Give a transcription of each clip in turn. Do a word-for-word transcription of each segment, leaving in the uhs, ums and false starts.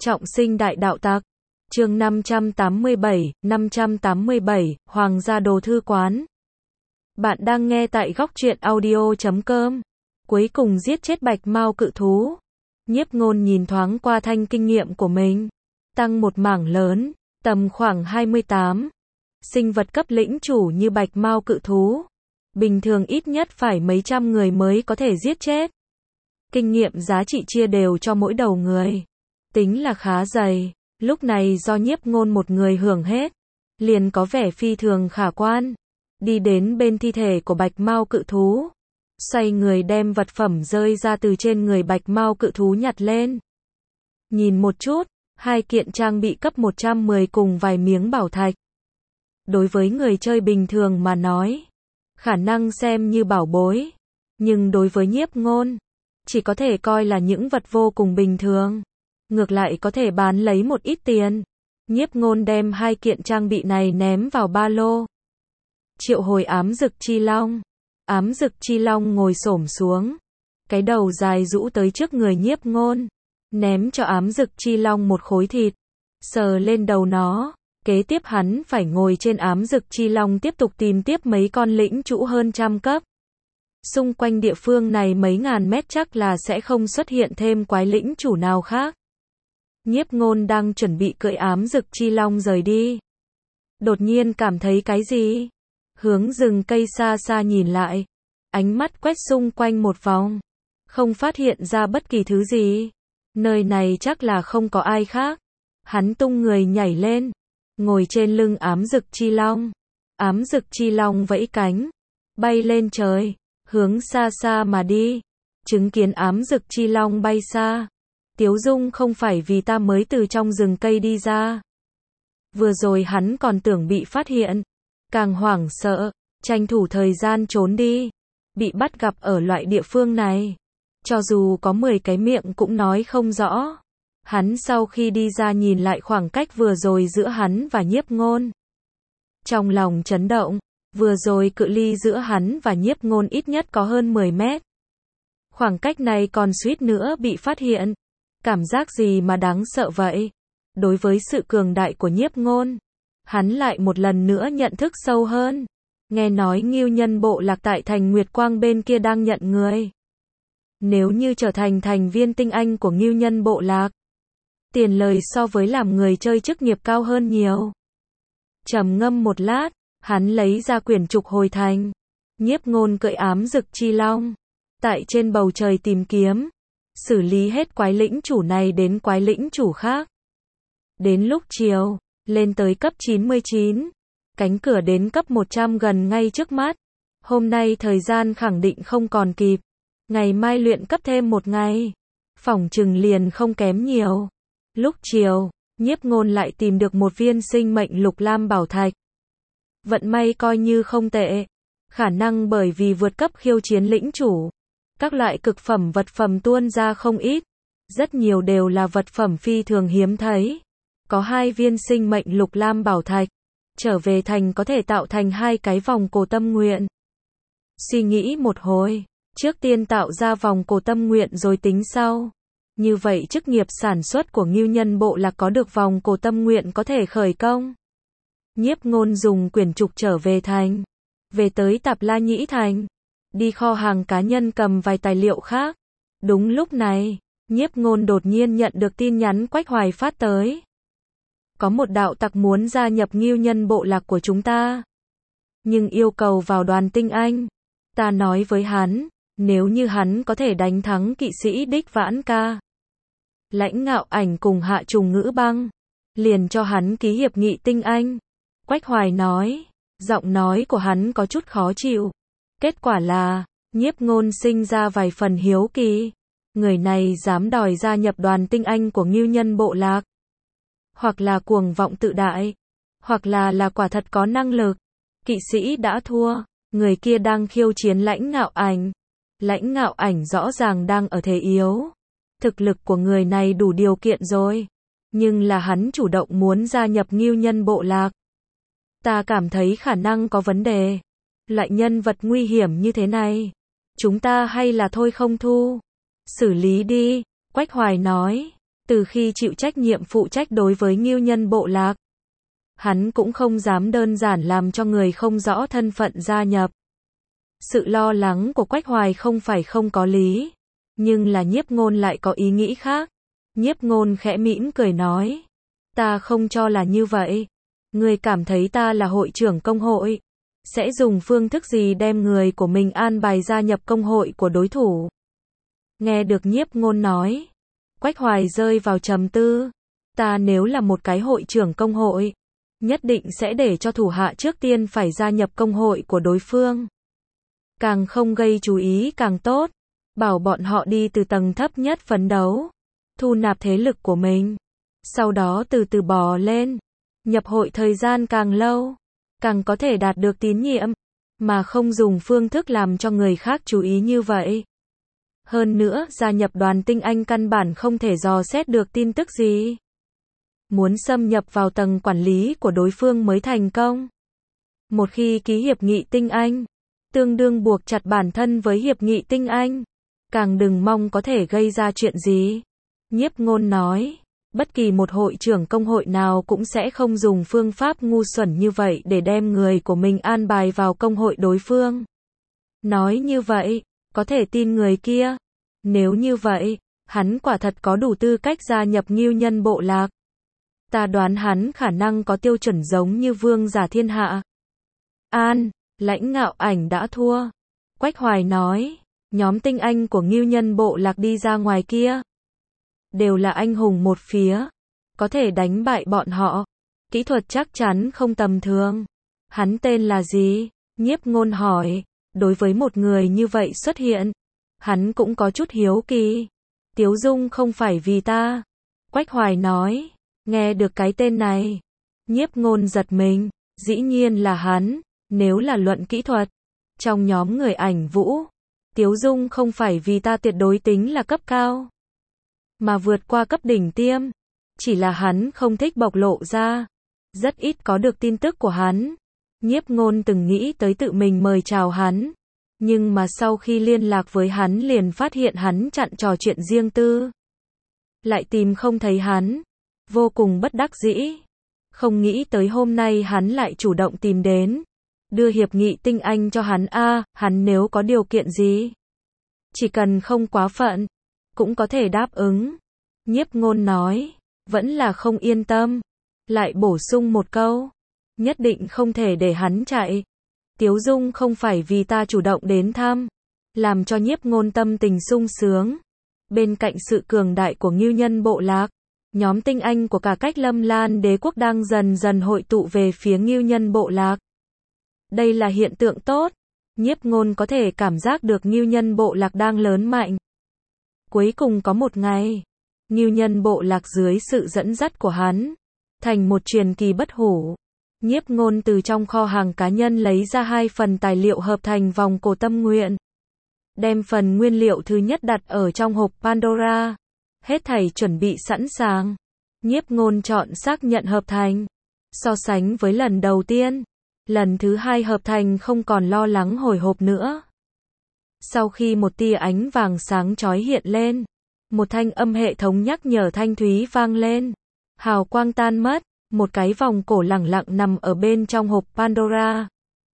Trọng sinh đại đạo tặc. Chương năm trăm tám mươi bảy, năm trăm tám mươi bảy, Hoàng gia đồ thư quán. Bạn đang nghe tại góc truyện audio chấm com. Cuối cùng giết chết Bạch Mao cự thú. Nhiếp Ngôn nhìn thoáng qua thanh kinh nghiệm của mình, tăng một mảng lớn, tầm khoảng hai mươi tám. Sinh vật cấp lĩnh chủ như Bạch Mao cự thú, bình thường ít nhất phải mấy trăm người mới có thể giết chết. Kinh nghiệm giá trị chia đều cho mỗi đầu người, tính là khá dày. Lúc này do Nhiếp Ngôn một người hưởng hết, liền có vẻ phi thường khả quan. Đi đến bên thi thể của Bạch Mao cự thú, xoay người đem vật phẩm rơi ra từ trên người Bạch Mao cự thú nhặt lên. Nhìn một chút, hai kiện trang bị cấp một trăm mười cùng vài miếng bảo thạch. Đối với người chơi bình thường mà nói, khả năng xem như bảo bối, nhưng đối với Nhiếp Ngôn, chỉ có thể coi là những vật vô cùng bình thường. Ngược lại có thể bán lấy một ít tiền. Nhiếp Ngôn đem hai kiện trang bị này ném vào ba lô. Triệu hồi ám dực chi long. Ám dực chi long ngồi xổm xuống, cái đầu dài rũ tới trước người Nhiếp Ngôn, ném cho ám dực chi long một khối thịt, sờ lên đầu nó. Kế tiếp hắn phải ngồi trên ám dực chi long tiếp tục tìm tiếp mấy con lĩnh chủ hơn trăm cấp. Xung quanh địa phương này mấy ngàn mét chắc là sẽ không xuất hiện thêm quái lĩnh chủ nào khác. Nhiếp Ngôn đang chuẩn bị cưỡi ám dực chi long rời đi. Đột nhiên cảm thấy cái gì? Hướng rừng cây xa xa nhìn lại, ánh mắt quét xung quanh một vòng, không phát hiện ra bất kỳ thứ gì. Nơi này chắc là không có ai khác. Hắn tung người nhảy lên, ngồi trên lưng ám dực chi long. Ám dực chi long vẫy cánh, bay lên trời, hướng xa xa mà đi. Chứng kiến ám dực chi long bay xa, Tiếu Dung không phải vì ta mới từ trong rừng cây đi ra. Vừa rồi hắn còn tưởng bị phát hiện, càng hoảng sợ, tranh thủ thời gian trốn đi. Bị bắt gặp ở loại địa phương này, cho dù có mười cái miệng cũng nói không rõ. Hắn sau khi đi ra nhìn lại khoảng cách vừa rồi giữa hắn và Nhiếp Ngôn, trong lòng chấn động. Vừa rồi cự ly giữa hắn và Nhiếp Ngôn ít nhất có hơn mười mét. Khoảng cách này còn suýt nữa bị phát hiện. Cảm giác gì mà đáng sợ vậy? Đối với sự cường đại của Nhiếp Ngôn, hắn lại một lần nữa nhận thức sâu hơn. Nghe nói Ngưu Nhân bộ lạc tại thành Nguyệt Quang bên kia đang nhận người. Nếu như trở thành thành viên tinh anh của Ngưu Nhân bộ lạc, tiền lời so với làm người chơi chức nghiệp cao hơn nhiều. Trầm ngâm một lát, hắn lấy ra quyển trục hồi thành. Nhiếp Ngôn cưỡi ám dực chi long, tại trên bầu trời tìm kiếm, xử lý hết quái lĩnh chủ này đến quái lĩnh chủ khác. Đến lúc chiều, lên tới cấp chín mươi chín, cánh cửa đến cấp một trăm gần ngay trước mắt. Hôm nay thời gian khẳng định không còn kịp, ngày mai luyện cấp thêm một ngày, phỏng chừng liền không kém nhiều. Lúc chiều, Nhiếp Ngôn lại tìm được một viên sinh mệnh lục lam bảo thạch. Vận may coi như không tệ, khả năng bởi vì vượt cấp khiêu chiến lĩnh chủ, các loại cực phẩm vật phẩm tuôn ra không ít, rất nhiều đều là vật phẩm phi thường hiếm thấy. Có hai viên sinh mệnh lục lam bảo thạch, trở về thành có thể tạo thành hai cái vòng cổ tâm nguyện. Suy nghĩ một hồi, trước tiên tạo ra vòng cổ tâm nguyện rồi tính sau. Như vậy chức nghiệp sản xuất của Ngưu Nhân bộ lạc có được vòng cổ tâm nguyện có thể khởi công. Nhiếp Ngôn dùng quyển trục trở về thành, về tới Tạp La Nhĩ thành, đi kho hàng cá nhân cầm vài tài liệu khác. Đúng lúc này, Nhiếp Ngôn đột nhiên nhận được tin nhắn Quách Hoài phát tới. Có một đạo tặc muốn gia nhập Ngưu Nhân bộ lạc của chúng ta, nhưng yêu cầu vào đoàn tinh anh. Ta nói với hắn, nếu như hắn có thể đánh thắng kỵ sĩ Đích Vãn Ca, Lãnh Ngạo Ảnh cùng Hạ Trùng Ngữ Băng, liền cho hắn ký hiệp nghị tinh anh. Quách Hoài nói, giọng nói của hắn có chút khó chịu. Kết quả là, Nhiếp Ngôn sinh ra vài phần hiếu kỳ. Người này dám đòi gia nhập đoàn tinh anh của Ngưu Nhân bộ lạc, hoặc là cuồng vọng tự đại, hoặc là là quả thật có năng lực. Kỵ sĩ đã thua, người kia đang khiêu chiến Lãnh Ngạo Ảnh. Lãnh Ngạo Ảnh rõ ràng đang ở thế yếu. Thực lực của người này đủ điều kiện rồi, nhưng là hắn chủ động muốn gia nhập Ngưu Nhân bộ lạc. Ta cảm thấy khả năng có vấn đề. Loại nhân vật nguy hiểm như thế này, chúng ta hay là thôi không thu. Xử lý đi, Quách Hoài nói. Từ khi chịu trách nhiệm phụ trách đối với Ngưu Nhân bộ lạc, hắn cũng không dám đơn giản làm cho người không rõ thân phận gia nhập. Sự lo lắng của Quách Hoài không phải không có lý, nhưng là Nhiếp Ngôn lại có ý nghĩ khác. Nhiếp Ngôn khẽ mỉm cười nói, ta không cho là như vậy. Ngươi cảm thấy ta là hội trưởng công hội, sẽ dùng phương thức gì đem người của mình an bài gia nhập công hội của đối thủ? Nghe được Nhiếp Ngôn nói, Quách Hoài rơi vào trầm tư. Ta nếu là một cái hội trưởng công hội, nhất định sẽ để cho thủ hạ trước tiên phải gia nhập công hội của đối phương. Càng không gây chú ý càng tốt, bảo bọn họ đi từ tầng thấp nhất phấn đấu, thu nạp thế lực của mình, sau đó từ từ bò lên. Nhập hội thời gian càng lâu, càng có thể đạt được tín nhiệm, mà không dùng phương thức làm cho người khác chú ý như vậy. Hơn nữa, gia nhập đoàn tinh anh căn bản không thể dò xét được tin tức gì. Muốn xâm nhập vào tầng quản lý của đối phương mới thành công. Một khi ký hiệp nghị tinh anh, tương đương buộc chặt bản thân với hiệp nghị tinh anh, càng đừng mong có thể gây ra chuyện gì. Nhiếp Ngôn nói, bất kỳ một hội trưởng công hội nào cũng sẽ không dùng phương pháp ngu xuẩn như vậy để đem người của mình an bài vào công hội đối phương. Nói như vậy, có thể tin người kia. Nếu như vậy, hắn quả thật có đủ tư cách gia nhập Ngưu Nhân bộ lạc. Ta đoán hắn khả năng có tiêu chuẩn giống như vương giả thiên hạ. An, Lãnh Ngạo Ảnh đã thua. Quách Hoài nói, nhóm tinh anh của Ngưu Nhân bộ lạc đi ra ngoài kia, đều là anh hùng một phía, có thể đánh bại bọn họ. Kỹ thuật chắc chắn không tầm thường. Hắn tên là gì? Nhiếp Ngôn hỏi. Đối với một người như vậy xuất hiện, hắn cũng có chút hiếu kỳ. Tiếu Dung không phải vì ta. Quách Hoài nói. Nghe được cái tên này, Nhiếp Ngôn giật mình. Dĩ nhiên là hắn. Nếu là luận kỹ thuật, trong nhóm người ảnh vũ, Tiếu Dung không phải vì ta tuyệt đối tính là cấp cao, mà vượt qua cấp đỉnh tiêm. Chỉ là hắn không thích bộc lộ ra, rất ít có được tin tức của hắn. Nhiếp Ngôn từng nghĩ tới tự mình mời chào hắn, nhưng mà sau khi liên lạc với hắn liền phát hiện hắn chặn trò chuyện riêng tư, lại tìm không thấy hắn, vô cùng bất đắc dĩ. Không nghĩ tới hôm nay hắn lại chủ động tìm đến, đưa hiệp nghị tinh anh cho hắn. A, à, hắn nếu có điều kiện gì, chỉ cần không quá phận, cũng có thể đáp ứng. Nhiếp Ngôn nói, vẫn là không yên tâm, lại bổ sung một câu, nhất định không thể để hắn chạy. Tiếu Dung không phải vì ta chủ động đến thăm, làm cho Nhiếp Ngôn tâm tình sung sướng. Bên cạnh sự cường đại của Ngưu Nhân bộ lạc, nhóm tinh anh của cả cách Lâm Lan đế quốc đang dần dần hội tụ về phía Ngưu Nhân bộ lạc. Đây là hiện tượng tốt. Nhiếp Ngôn có thể cảm giác được Ngưu Nhân bộ lạc đang lớn mạnh. Cuối cùng có một ngày, Ngưu Nhân bộ lạc dưới sự dẫn dắt của hắn, thành một truyền kỳ bất hủ. Nhiếp Ngôn từ trong kho hàng cá nhân lấy ra hai phần tài liệu hợp thành vòng cổ tâm nguyện. Đem phần nguyên liệu thứ nhất đặt ở trong hộp Pandora. Hết thảy chuẩn bị sẵn sàng. Nhiếp Ngôn chọn xác nhận hợp thành. So sánh với lần đầu tiên, lần thứ hai hợp thành không còn lo lắng hồi hộp nữa. Sau khi một tia ánh vàng sáng chói hiện lên, một thanh âm hệ thống nhắc nhở thanh thúy vang lên. Hào quang tan mất, một cái vòng cổ lẳng lặng nằm ở bên trong hộp Pandora.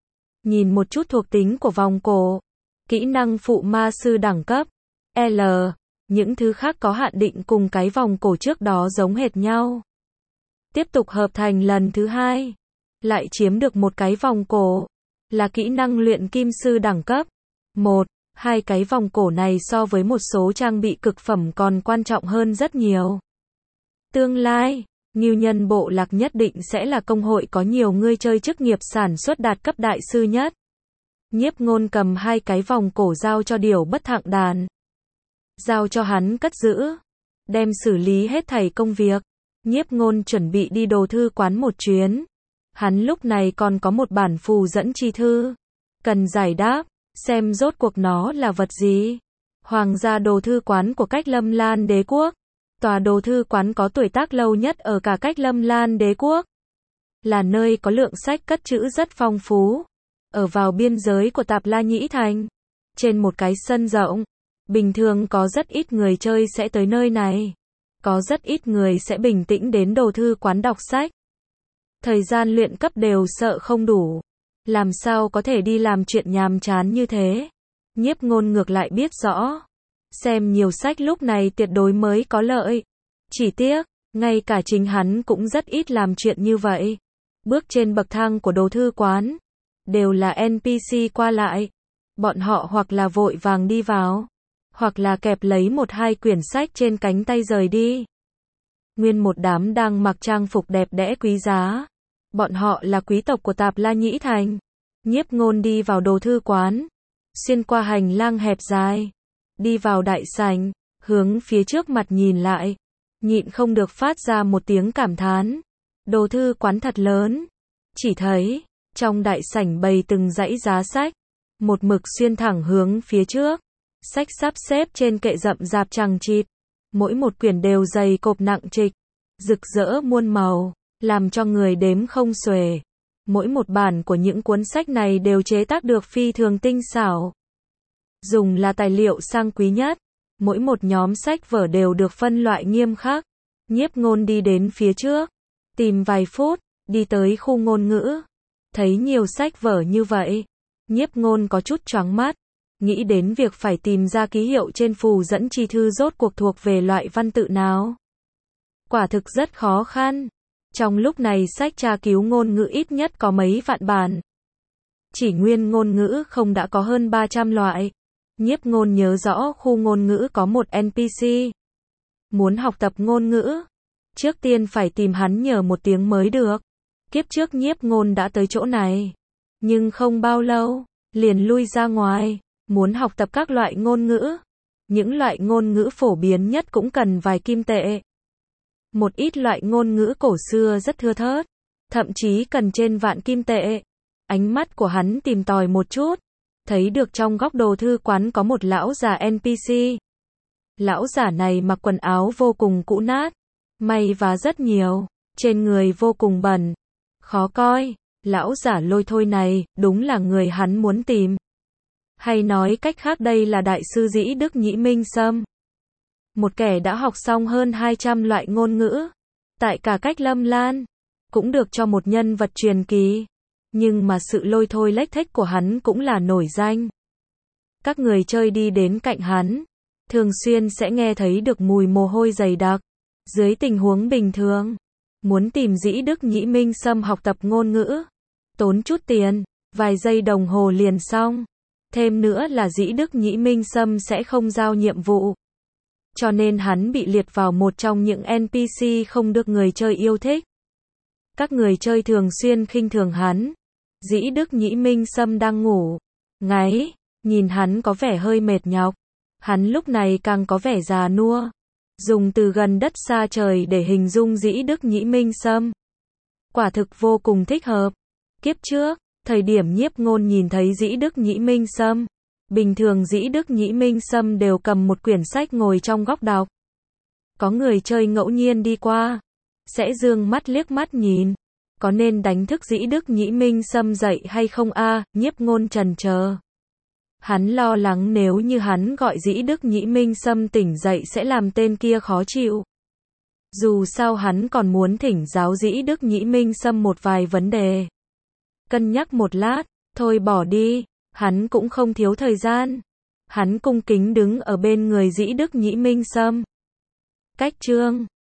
Nhìn một chút thuộc tính của vòng cổ. Kỹ năng phụ ma sư đẳng cấp L. Những thứ khác có hạn định cùng cái vòng cổ trước đó giống hệt nhau. Tiếp tục hợp thành lần thứ hai, lại chiếm được một cái vòng cổ, là kỹ năng luyện kim sư đẳng cấp một. Hai cái vòng cổ này so với một số trang bị cực phẩm còn quan trọng hơn rất nhiều. Tương lai, Ngưu Nhân bộ lạc nhất định sẽ là công hội có nhiều người chơi chức nghiệp sản xuất đạt cấp đại sư nhất. Nhiếp Ngôn cầm hai cái vòng cổ giao cho Điểu Bất Thặng Đàn. Giao cho hắn cất giữ. Đem xử lý hết thảy công việc. Nhiếp Ngôn chuẩn bị đi đồ thư quán một chuyến. Hắn lúc này còn có một bản phù dẫn chi thư. Cần giải đáp, xem rốt cuộc nó là vật gì. Hoàng gia đồ thư quán của cách Lâm Lan đế quốc. Tòa đồ thư quán có tuổi tác lâu nhất ở cả cách Lâm Lan đế quốc. Là nơi có lượng sách cất trữ rất phong phú. Ở vào biên giới của Tạp La Nhĩ Thành. Trên một cái sân rộng. Bình thường có rất ít người chơi sẽ tới nơi này. Có rất ít người sẽ bình tĩnh đến đồ thư quán đọc sách. Thời gian luyện cấp đều sợ không đủ. Làm sao có thể đi làm chuyện nhàm chán như thế? Nhiếp Ngôn ngược lại biết rõ. Xem nhiều sách lúc này tuyệt đối mới có lợi. Chỉ tiếc, ngay cả chính hắn cũng rất ít làm chuyện như vậy. Bước trên bậc thang của đồ thư quán, đều là en pê xê qua lại. Bọn họ hoặc là vội vàng đi vào, hoặc là kẹp lấy một hai quyển sách trên cánh tay rời đi. Nguyên một đám đang mặc trang phục đẹp đẽ quý giá. Bọn họ là quý tộc của Tạp La Nhĩ Thành. Nhiếp Ngôn đi vào đồ thư quán, xuyên qua hành lang hẹp dài, đi vào đại sảnh, hướng phía trước mặt nhìn lại, nhịn không được phát ra một tiếng cảm thán. Đồ thư quán thật lớn. Chỉ thấy, trong đại sảnh bày từng dãy giá sách, một mực xuyên thẳng hướng phía trước. Sách sắp xếp trên kệ rậm rạp chằng chịt, mỗi một quyển đều dày cộp nặng trịch, rực rỡ muôn màu, làm cho người đếm không xuể. Mỗi một bản của những cuốn sách này đều chế tác được phi thường tinh xảo, dùng là tài liệu sang quý nhất. Mỗi một nhóm sách vở đều được phân loại nghiêm khắc. Nhiếp Ngôn đi đến phía trước, tìm vài phút, đi tới khu ngôn ngữ. Thấy nhiều sách vở như vậy, Nhiếp Ngôn có chút choáng mắt, nghĩ đến việc phải tìm ra ký hiệu trên phù dẫn chi thư rốt cuộc thuộc về loại văn tự nào. Quả thực rất khó khăn. Trong lúc này sách tra cứu ngôn ngữ ít nhất có mấy vạn bản. Chỉ nguyên ngôn ngữ không đã có hơn ba trăm loại. Nhiếp Ngôn nhớ rõ khu ngôn ngữ có một en pê xê. Muốn học tập ngôn ngữ, trước tiên phải tìm hắn nhờ một tiếng mới được. Kiếp trước Nhiếp Ngôn đã tới chỗ này, nhưng không bao lâu, liền lui ra ngoài, muốn học tập các loại ngôn ngữ. Những loại ngôn ngữ phổ biến nhất cũng cần vài kim tệ. Một ít loại ngôn ngữ cổ xưa rất thưa thớt, thậm chí cần trên vạn kim tệ. Ánh mắt của hắn tìm tòi một chút, thấy được trong góc đồ thư quán có một lão già en pê xê. Lão giả này mặc quần áo vô cùng cũ nát, may vá rất nhiều, trên người vô cùng bẩn, khó coi. Lão giả Lôi Thôi này, đúng là người hắn muốn tìm. Hay nói cách khác đây là đại sư Dĩ Đức Nhĩ Minh Sâm. Một kẻ đã học xong hơn hai trăm loại ngôn ngữ, tại cả cách Lâm Lan, cũng được cho một nhân vật truyền kỳ. Nhưng mà sự lôi thôi lếch thếch của hắn cũng là nổi danh. Các người chơi đi đến cạnh hắn, thường xuyên sẽ nghe thấy được mùi mồ hôi dày đặc. Dưới tình huống bình thường, muốn tìm Dĩ Đức Nhĩ Minh Sâm học tập ngôn ngữ, tốn chút tiền, vài giây đồng hồ liền xong. Thêm nữa là Dĩ Đức Nhĩ Minh Sâm sẽ không giao nhiệm vụ, cho nên hắn bị liệt vào một trong những en pê xê không được người chơi yêu thích. Các người chơi thường xuyên khinh thường hắn. Dĩ Đức Nhĩ Minh Sâm đang ngủ ngáy, nhìn hắn có vẻ hơi mệt nhọc. Hắn lúc này càng có vẻ già nua. Dùng từ gần đất xa trời để hình dung Dĩ Đức Nhĩ Minh Sâm, quả thực vô cùng thích hợp. Kiếp trước, thời điểm Nhiếp Ngôn nhìn thấy Dĩ Đức Nhĩ Minh Sâm, bình thường Dĩ Đức Nhĩ Minh Sâm đều cầm một quyển sách ngồi trong góc đọc. Có người chơi ngẫu nhiên đi qua, sẽ dương mắt liếc mắt nhìn, có nên đánh thức Dĩ Đức Nhĩ Minh Sâm dậy hay không a? À, Nhiếp Ngôn chần chờ. Hắn lo lắng nếu như hắn gọi Dĩ Đức Nhĩ Minh Sâm tỉnh dậy sẽ làm tên kia khó chịu. Dù sao hắn còn muốn thỉnh giáo Dĩ Đức Nhĩ Minh Sâm một vài vấn đề. Cân nhắc một lát, thôi bỏ đi, hắn cũng không thiếu thời gian. Hắn cung kính đứng ở bên người Dĩ Đức Nhĩ Minh Sâm. Cách chương